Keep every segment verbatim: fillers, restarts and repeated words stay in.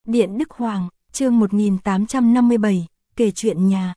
Điện Đức Hoàng, chương một nghìn tám trăm năm mươi bảy, kể chuyện nhà.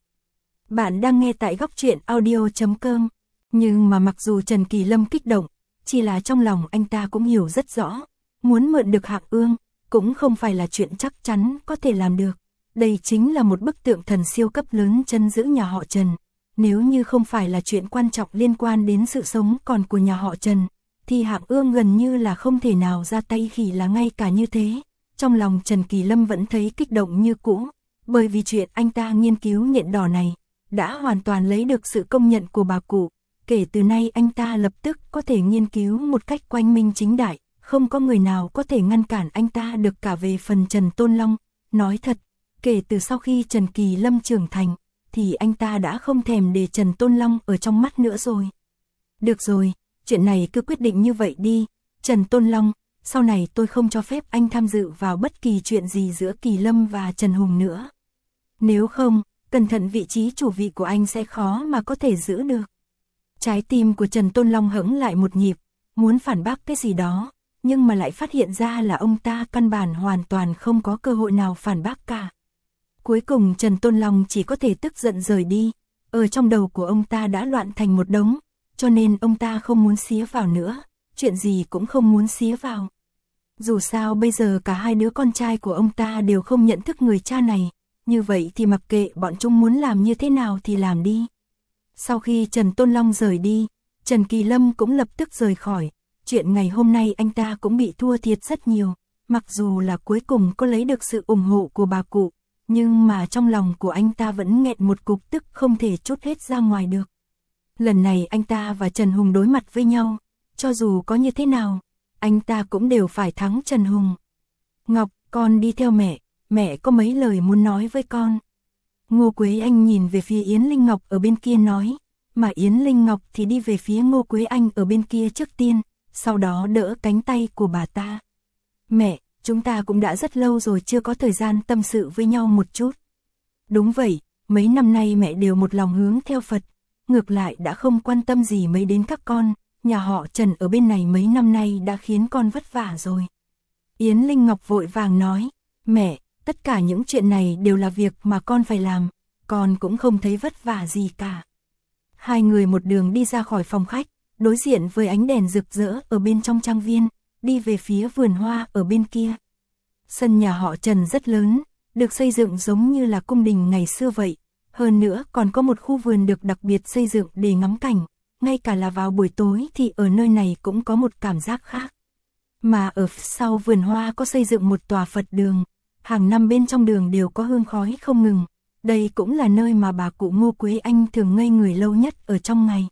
Bạn đang nghe tại góc truyện audio chấm com. Nhưng mà mặc dù Trần Kỳ Lâm kích động, chỉ là trong lòng anh ta cũng hiểu rất rõ, muốn mượn được Hạng Ương, cũng không phải là chuyện chắc chắn có thể làm được. Đây chính là một bức tượng thần siêu cấp lớn trấn giữ nhà họ Trần. Nếu như không phải là chuyện quan trọng liên quan đến sự sống còn của nhà họ Trần, thì Hạng Ương gần như là không thể nào ra tay khi là ngay cả như thế. Trong lòng Trần Kỳ Lâm vẫn thấy kích động như cũ, bởi vì chuyện anh ta nghiên cứu nhện đỏ này, đã hoàn toàn lấy được sự công nhận của bà cụ. Kể từ nay anh ta lập tức có thể nghiên cứu một cách quang minh chính đại, không có người nào có thể ngăn cản anh ta được cả. Về phần Trần Tôn Long, nói thật, kể từ sau khi Trần Kỳ Lâm trưởng thành, thì anh ta đã không thèm để Trần Tôn Long ở trong mắt nữa rồi. Được rồi, chuyện này cứ quyết định như vậy đi, Trần Tôn Long, sau này tôi không cho phép anh tham dự vào bất kỳ chuyện gì giữa Kỳ Lâm và Trần Hùng nữa. Nếu không, cẩn thận vị trí chủ vị của anh sẽ khó mà có thể giữ được. Trái tim của Trần Tôn Long hững lại một nhịp, muốn phản bác cái gì đó, nhưng mà lại phát hiện ra là ông ta căn bản hoàn toàn không có cơ hội nào phản bác cả. Cuối cùng Trần Tôn Long chỉ có thể tức giận rời đi, ở trong đầu của ông ta đã loạn thành một đống, cho nên ông ta không muốn xía vào nữa, chuyện gì cũng không muốn xía vào. Dù sao bây giờ cả hai đứa con trai của ông ta đều không nhận thức người cha này, như vậy thì mặc kệ bọn chúng muốn làm như thế nào thì làm đi. Sau khi Trần Tôn Long rời đi, Trần Kỳ Lâm cũng lập tức rời khỏi. Chuyện ngày hôm nay anh ta cũng bị thua thiệt rất nhiều, mặc dù là cuối cùng có lấy được sự ủng hộ của bà cụ, nhưng mà trong lòng của anh ta vẫn nghẹn một cục tức không thể trút hết ra ngoài được. Lần này anh ta và Trần Hùng đối mặt với nhau, cho dù có như thế nào, anh ta cũng đều phải thắng Trần Hùng. Ngọc, con đi theo mẹ, mẹ có mấy lời muốn nói với con. Ngô Quế Anh nhìn về phía Yến Linh Ngọc ở bên kia nói, mà Yến Linh Ngọc thì đi về phía Ngô Quế Anh ở bên kia trước tiên, sau đó đỡ cánh tay của bà ta. Mẹ, chúng ta cũng đã rất lâu rồi chưa có thời gian tâm sự với nhau một chút. Đúng vậy, mấy năm nay mẹ đều một lòng hướng theo Phật, ngược lại đã không quan tâm gì mấy đến các con, nhà họ Trần ở bên này mấy năm nay đã khiến con vất vả rồi. Yến Linh Ngọc vội vàng nói, mẹ, tất cả những chuyện này đều là việc mà con phải làm, con cũng không thấy vất vả gì cả. Hai người một đường đi ra khỏi phòng khách, đối diện với ánh đèn rực rỡ ở bên trong trang viên, đi về phía vườn hoa ở bên kia. Sân nhà họ Trần rất lớn, được xây dựng giống như là cung đình ngày xưa vậy, hơn nữa còn có một khu vườn được đặc biệt xây dựng để ngắm cảnh, ngay cả là vào buổi tối thì ở nơi này cũng có một cảm giác khác. Mà ở sau vườn hoa có xây dựng một tòa Phật đường, hàng năm bên trong đường đều có hương khói không ngừng, đây cũng là nơi mà bà cụ Ngô Quế Anh thường ngây người lâu nhất ở trong ngày.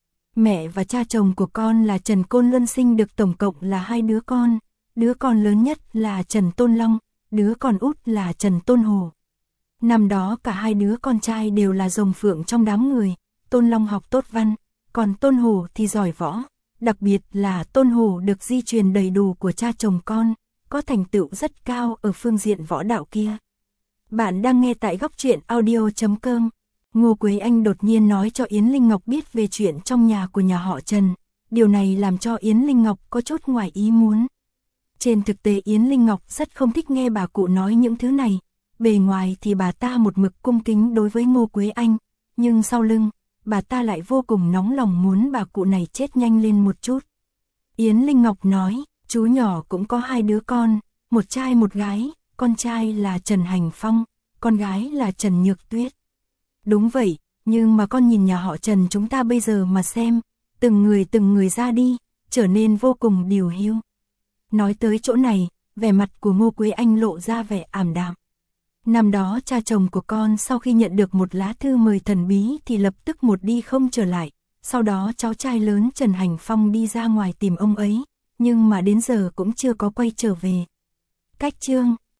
Mẹ và cha chồng của con là Trần Côn Luân sinh được tổng cộng là hai đứa con, đứa con lớn nhất là Trần Tôn Long, đứa con út là Trần Tôn Hồ. Năm đó cả hai đứa con trai đều là rồng phượng trong đám người, Tôn Long học tốt văn, còn Tôn Hồ thì giỏi võ, đặc biệt là Tôn Hồ được di truyền đầy đủ của cha chồng con, có thành tựu rất cao ở phương diện võ đạo kia. Bạn đang nghe tại góc truyện audio chấm com. Ngô Quế Anh đột nhiên nói cho Yến Linh Ngọc biết về chuyện trong nhà của nhà họ Trần, điều này làm cho Yến Linh Ngọc có chút ngoài ý muốn. Trên thực tế Yến Linh Ngọc rất không thích nghe bà cụ nói những thứ này, bề ngoài thì bà ta một mực cung kính đối với Ngô Quế Anh, nhưng sau lưng, bà ta lại vô cùng nóng lòng muốn bà cụ này chết nhanh lên một chút. Yến Linh Ngọc nói, chú nhỏ cũng có hai đứa con, một trai một gái, con trai là Trần Hành Phong, con gái là Trần Nhược Tuyết. Đúng vậy, nhưng mà con nhìn nhà họ Trần chúng ta bây giờ mà xem, từng người từng người ra đi, trở nên vô cùng điều hiu. Nói tới chỗ này, vẻ mặt của Ngô Quế Anh lộ ra vẻ ảm đạm. Năm đó cha chồng của con sau khi nhận được một lá thư mời thần bí thì lập tức một đi không trở lại, sau đó cháu trai lớn Trần Hành Phong đi ra ngoài tìm ông ấy, nhưng mà đến giờ cũng chưa có quay trở về. Cách chương